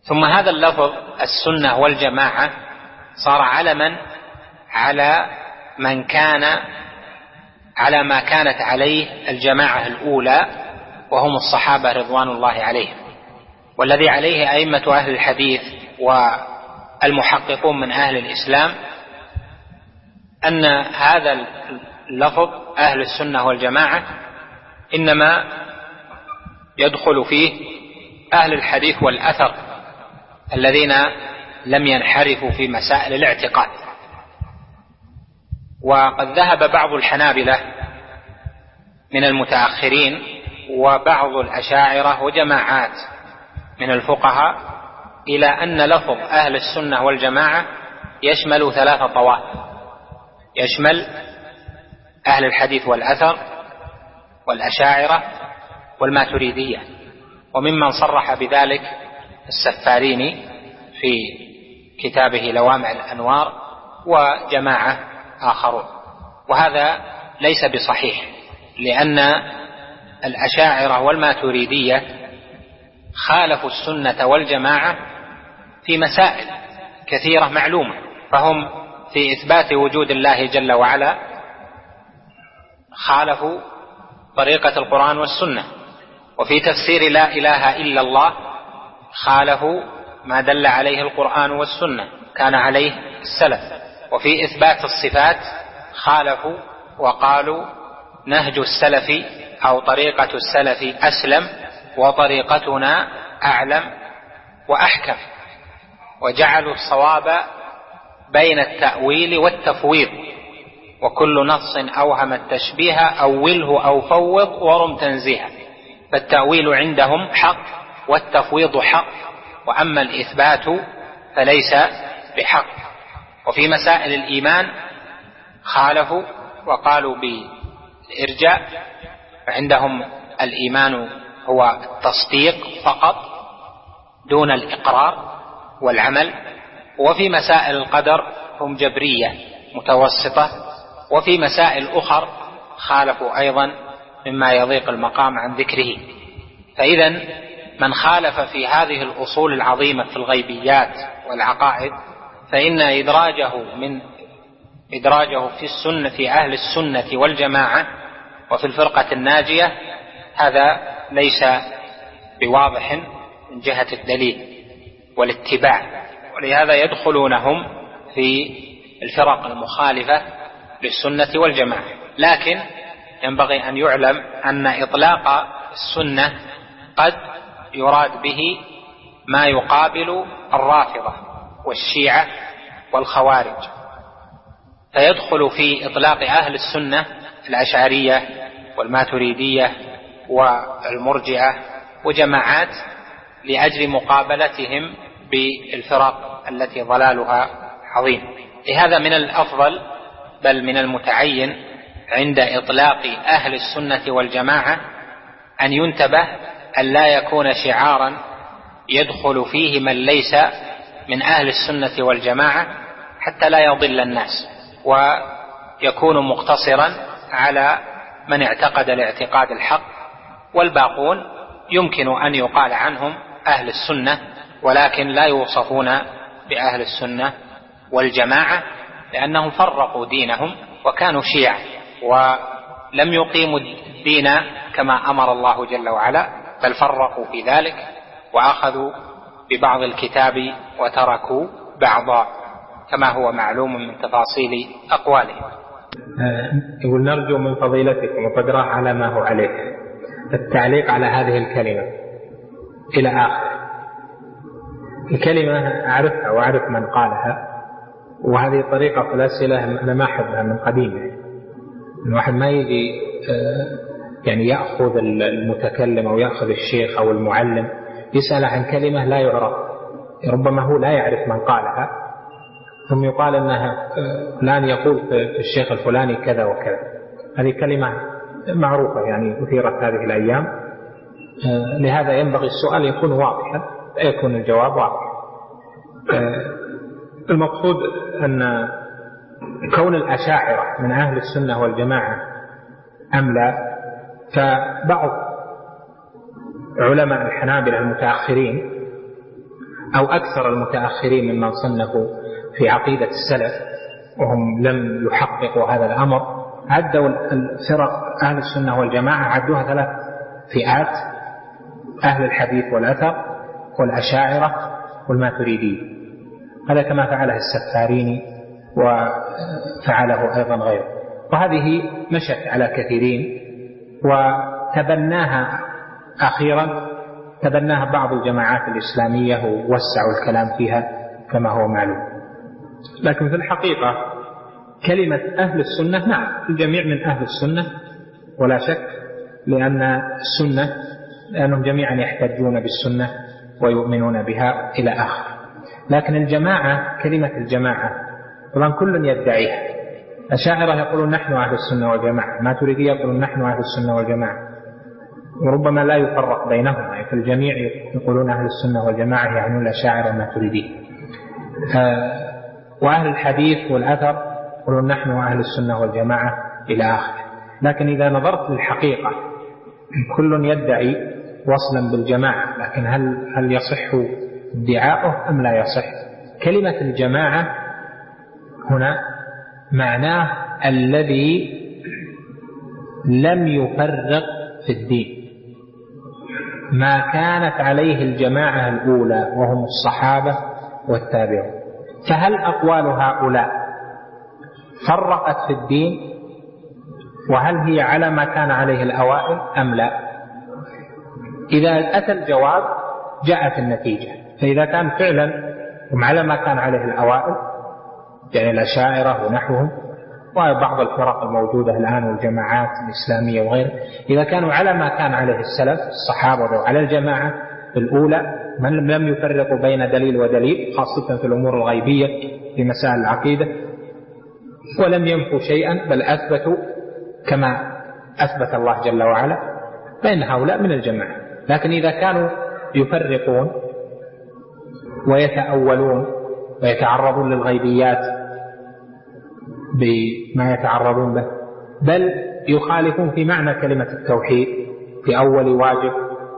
ثم هذا اللفظ السنة والجماعة صار علما على ما كانت عليه الجماعة الأولى وهم الصحابة رضوان الله عليهم، والذي عليه أئمة أهل الحديث والمحققون من أهل الإسلام، أن هذا اللفظ أهل السنة والجماعة إنما يدخل فيه أهل الحديث والأثر الذين لم ينحرفوا في مسائل الاعتقاد. وقد ذهب بعض الحنابلة من المتأخرين وبعض الأشاعرة وجماعات من الفقهاء إلى أن لفظ أهل السنة والجماعة يشمل 3 طوائف، يشمل أهل الحديث والأثر والأشاعرة والماتريدية، وممن صرح بذلك السفاريني في كتابه لوامع الأنوار وجماعة آخرون. وهذا ليس بصحيح، لأن الأشاعرة والماتريدية خالفوا السنة والجماعة في مسائل كثيرة معلومة، فهم في إثبات وجود الله جل وعلا خالفوا طريقة القرآن والسنة، وفي تفسير لا إله إلا الله خالفوا ما دل عليه القرآن والسنة كان عليه السلف، وفي إثبات الصفات خالفوا وقالوا نهج السلف أو طريقة السلف أسلم وطريقتنا أعلم وأحكم، وجعلوا الصواب بين التأويل والتفويض، وكل نص أوهم التشبيه أوله أو فوض ورم تنزيها، فالتأويل عندهم حق والتفويض حق، وأما الإثبات فليس بحق. وفي مسائل الإيمان خالفوا وقالوا بالإرجاء، فعندهم الإيمان هو التصديق فقط دون الإقرار والعمل. وفي مسائل القدر هم جبرية متوسطة، وفي مسائل أخر خالفوا أيضا مما يضيق المقام عن ذكره. فإذا من خالف في هذه الأصول العظيمة في الغيبيات والعقائد فإن إدراجه في السنة في أهل السنة والجماعة وفي الفرقة الناجية هذا ليس بواضح من جهة الدليل والاتباع، ولهذا يدخلونهم في الفرق المخالفة للسنة والجماعة. لكن ينبغي أن يعلم أن إطلاق السنة قد يراد به ما يقابل الرافضة والشيعة والخوارج، فيدخل في إطلاق أهل السنة الأشعرية والماتريدية والمرجئة وجماعات لأجل مقابلتهم بالفرق التي ضلالها عظيم. لهذا من الأفضل بل من المتعين عند إطلاق أهل السنة والجماعة أن ينتبه أن لا يكون شعارا يدخل فيه من ليس من أهل السنة والجماعة حتى لا يضل الناس، ويكون مقتصرا على من اعتقد الاعتقاد الحق، والباقون يمكن أن يقال عنهم أهل السنة ولكن لا يوصفون بأهل السنة والجماعة، لأنهم فرقوا دينهم وكانوا شيعا ولم يقيموا الدين كما أمر الله جل وعلا، بل فرقوا في ذلك وأخذوا ببعض الكتاب وتركوا بعضا كما هو معلوم من تفاصيل أقوالهم. يقول نرجو من فضيلتكم وقدره على ما هو عليه التعليق على هذه الكلمة إلى آخر. الكلمة أعرفها وأعرف من قالها، وهذه طريقة في الأسئلة أنا ما أحبها من قديمه. الواحد ما يجي يعني يأخذ المتكلم أو يأخذ الشيخ أو المعلم يسأل عن كلمة لا يعرف، ربما هو لا يعرف من قالها، ثم يقال أنها فلان يقول في الشيخ الفلاني كذا وكذا. هذه كلمة معروفة يعني أثيرت هذه الأيام، لهذا ينبغي السؤال يكون واضحا لا يكون الجواب واضح. المقصود أن كون الأشاعرة من أهل السنة والجماعة أم لا، فبعض علماء الحنابلة المتأخرين أو أكثر المتأخرين ممن صنفوا في عقيدة السلف وهم لم يحققوا هذا الأمر، عدوا الفرق أهل السنة والجماعة عدوها 3 فئات: أهل الحديث والأثر والأشاعرة والماتريدية. هذا كما فعله السفاريني وفعله أيضا غيره، وهذه مشت على كثيرين وتبناها أخيرا تبناها بعض الجماعات الإسلامية ووسعوا الكلام فيها كما هو معلوم. لكن في الحقيقة كلمة أهل السنة نعم الجميع من أهل السنة ولا شك، لأنهم جميعا يحتجون بالسنة ويؤمنون بها إلى آخر. لكن الجماعة، كلمة الجماعة طبعا كل يدعيها. الأشاعرة يقولون نحن أهل السنة والجماعة، ماتريدية يقولون نحن أهل السنة والجماعة، وربما لا يفرق بينهم، يعني في الجميع يقولون أهل السنة والجماعة يعني الأشاعرة والماتريدية. وأهل الحديث والأثر يقولون نحن أهل السنة والجماعة إلى آخره. لكن إذا نظرت للحقيقة كل يدعي وصلا بالجماعة، لكن هل يصح ادعاؤه أم لا يصح؟ كلمة الجماعة هنا معناه الذي لم يفرق في الدين، ما كانت عليه الجماعة الأولى وهم الصحابة والتابعون. فهل أقوال هؤلاء فرقت في الدين، وهل هي على ما كان عليه الأوائل أم لا؟ إذا أتى الجواب جاءت النتيجة. فإذا كان فعلا هم على ما كان عليه الأوائل، يعني الأشاعرة ونحوهم وبعض الفرق الموجودة الآن والجماعات الإسلامية وغيره، إذا كانوا على ما كان عليه السلف الصحابة وعلى الجماعة الأولى من لم يفرقوا بين دليل ودليل، خاصة في الأمور الغيبية في مسائل العقيدة، ولم ينفوا شيئا بل أثبتوا كما أثبت الله جل وعلا، فإن هؤلاء من الجماعة. لكن إذا كانوا يفرقون ويتأولون ويتعرضون للغيبيات بما يتعرضون به، بل يخالفون في معنى كلمة التوحيد، في أول واجب،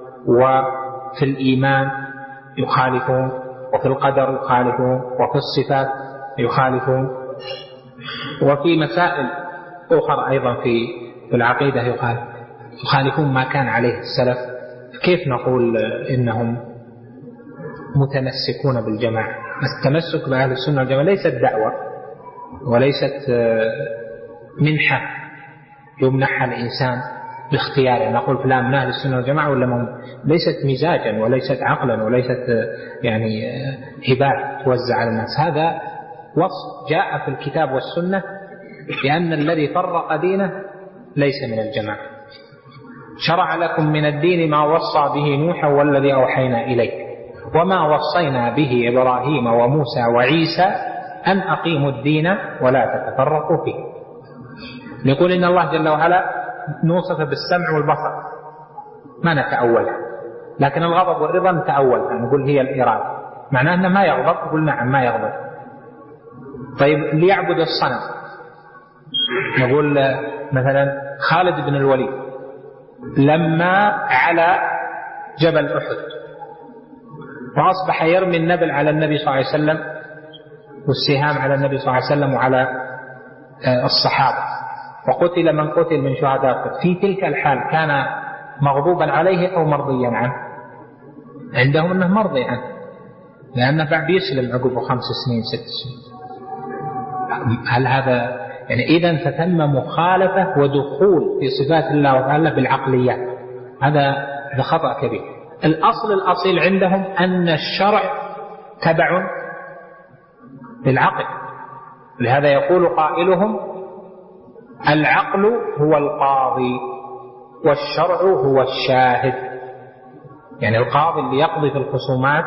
وفي الإيمان يخالفون، وفي القدر يخالفون، وفي الصفات يخالفون، وفي مسائل أخرى أيضا في العقيدة يخالفون ما كان عليه السلف. كيف نقول إنهم متمسكون بالجماعة؟ التمسك بأهل السنة والجماعة ليست دعوة وليست منحة يمنحها الإنسان باختياره، نقول فلان من أهل السنة والجماعة ولا ليست مزاجا وليست عقلا وليست يعني هبات توزع على الناس. هذا وصف جاء في الكتاب والسنة بأن الذي فرق دينه ليس من الجماعة. شرع لكم من الدين ما وصى به نوحا والذي أوحينا إليك وما وصينا به إبراهيم وموسى وعيسى أن أقيموا الدين ولا تتفرقوا فيه. نقول إن الله جل وعلا نوصف بالسمع والبصر ما نتأولها، لكن الغضب والرضا نتأولها، نقول هي الإرادة، معناه أنه ما يغضب، نقول نعم ما يغضب. طيب ليعبد الصنم، نقول مثلا خالد بن الوليد لما على جبل أحد وأصبح يرمي النبل على النبي صلى الله عليه وسلم والسهام على النبي صلى الله عليه وسلم وعلى الصحابة، وقتل من قتل من شهداء، في تلك الحال كان مغضوبا عليه أو مرضيا عنه؟ عندهم أنه مرضي عنه، لأنه بعد يسلم عقب 5 سنين 6 سنين. هل هذا يعني إذن فتم مخالفة ودخول في صفات الله تعالى بالعقليات؟ هذا خطأ كبير. الأصل الأصيل عندهم أن الشرع تبع للعقل، لهذا يقول قائلهم العقل هو القاضي والشرع هو الشاهد. يعني القاضي اللي يقضي في الخصومات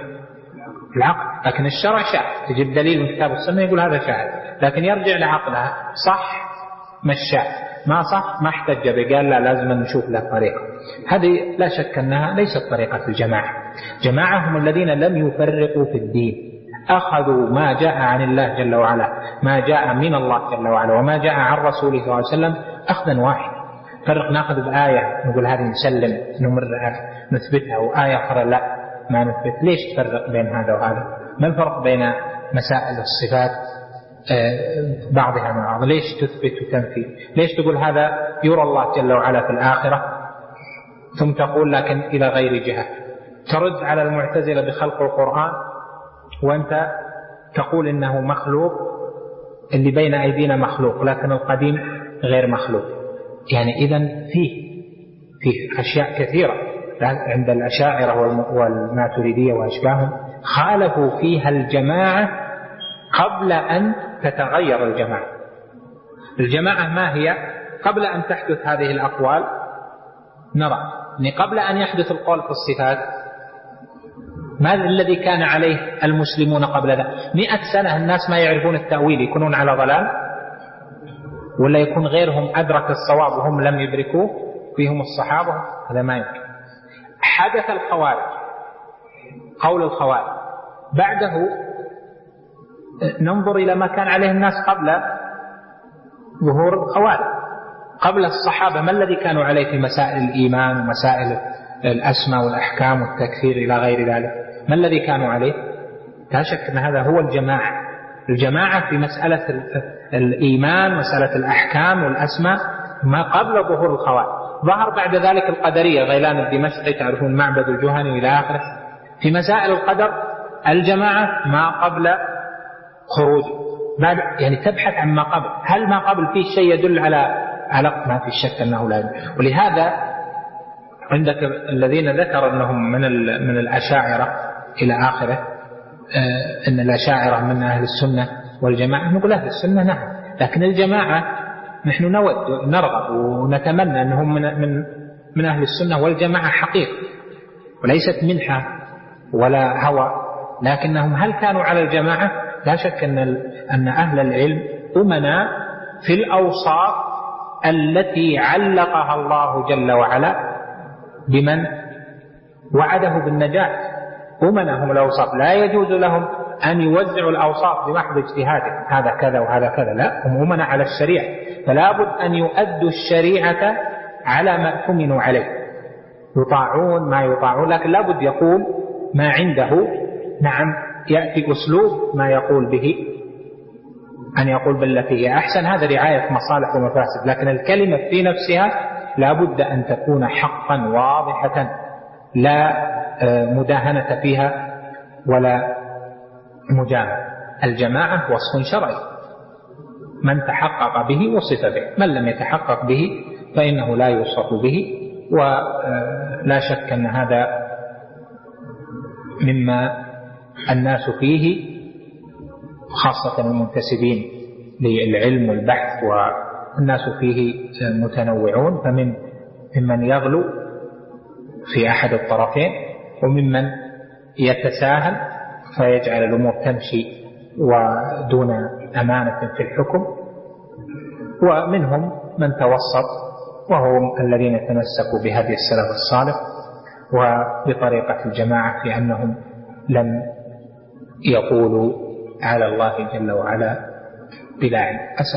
العقل، لكن الشرع شاهد، تجيب دليل من كتاب السنة يقول هذا شاهد، لكن يرجع لعقلها، صح مشى، ما صح ما احتج بقال لا لازم نشوف له طريقة. هذه لا شك أنها ليست طريقة الجماعة. جماعة هم الذين لم يفرقوا في الدين، أخذوا ما جاء عن الله جل وعلا، ما جاء من الله جل وعلا وما جاء عن رسوله صلى الله عليه وسلم أخذا واحد. فرق نأخذ بآية نقول هذه نسلم نمر نثبتها، وآية أخرى لا ما نثبت. ليش تفرق بين هذا وهذا؟ ما الفرق بين مسائل الصفات بعضها من بعض؟ ليش تثبت وتنفي؟ ليش تقول هذا يرى الله جل وعلا في الآخرة ثم تقول لكن إلى غير جهة؟ ترد على المعتزلة بخلق القرآن وأنت تقول إنه مخلوق، اللي بين أيدينا مخلوق لكن القديم غير مخلوق. يعني إذن فيه أشياء كثيرة عند الأشاعرة والماتريدية وأشباههم خالفوا فيها الجماعة قبل أن تتغير الجماعة. الجماعة ما هي؟ قبل أن تحدث هذه الأقوال نرى أن قبل أن يحدث القول في الصفات ماذا الذي كان عليه المسلمون قبل ذلك؟ 100 سنة الناس ما يعرفون التأويل، يكونون على ضلال؟ ولا يكون غيرهم أدرك الصواب وهم لم يدركوه فيهم الصحابة؟ هذا ما يمكن. حدث الخوارج، قول الخوارج بعده ننظر إلى ما كان عليه الناس قبل ظهور الخوارج. قبل الصحابة ما الذي كانوا عليه في مسائل الإيمان ومسائل الأسماء والأحكام والتكفير إلى غير ذلك؟ ما الذي كانوا عليه؟ لا شك أن هذا هو الجماعة في مسألة الإيمان، مسألة الأحكام والأسماء ما قبل ظهور الخوارج. ظهر بعد ذلك القدرية، غيلان الدمشقي تعرفون، معبد الجهني إلى آخره. في مسائل القدر الجماعة ما قبل خروج، يعني تبحث عن ما قبل. هل ما قبل فيه شيء يدل على ما في شك أنه لا يدل. ولهذا عندك الذين ذكر أنهم من الأشاعرة إلى آخره، أن الأشاعرة من أهل السنة والجماعة، نقول أهل السنة نعم، لكن الجماعة نحن نرغب ونتمنى أنهم من أهل السنة والجماعة حقيقة، وليست منحة ولا هوى. لكنهم هل كانوا على الجماعة؟ لا شك أن أهل العلم أمنا في الأوصاف التي علقها الله جل وعلا بمن وعده بالنجاة. أمنا هم الأوصاف، لا يجوز لهم أن يوزعوا الأوصاف بمحض اجتهاد، هذا كذا وهذا كذا، لا، هم أمنا على الشريعة، فلا بد أن يؤدوا الشريعة على ما اؤتمنوا عليه، يطاعون ما يطاعون، لكن لا بد يقول ما عنده. نعم، يأتي أسلوب ما يقول به أن يقول بالتي هي أحسن، هذا رعاية مصالح ومفاسد، لكن الكلمة في نفسها لا بد أن تكون حقا واضحة، لا مداهنة فيها ولا مجاملة. الجماعة وصف شرعي، من تحقق به وصف به، من لم يتحقق به فإنه لا يوصف به. ولا شك أن هذا مما الناس فيه، خاصة المنتسبين للعلم والبحث، والناس فيه متنوعون، ممن يغلو في أحد الطرفين، وممن يتساهل فيجعل الأمور تمشي ودون أمانة في الحكم، ومنهم من توسط، وهم الذين تمسكوا بهدي السلف الصالح وبطريقة الجماعة في أنهم لم يقولوا على الله جل وعلا بلا علم.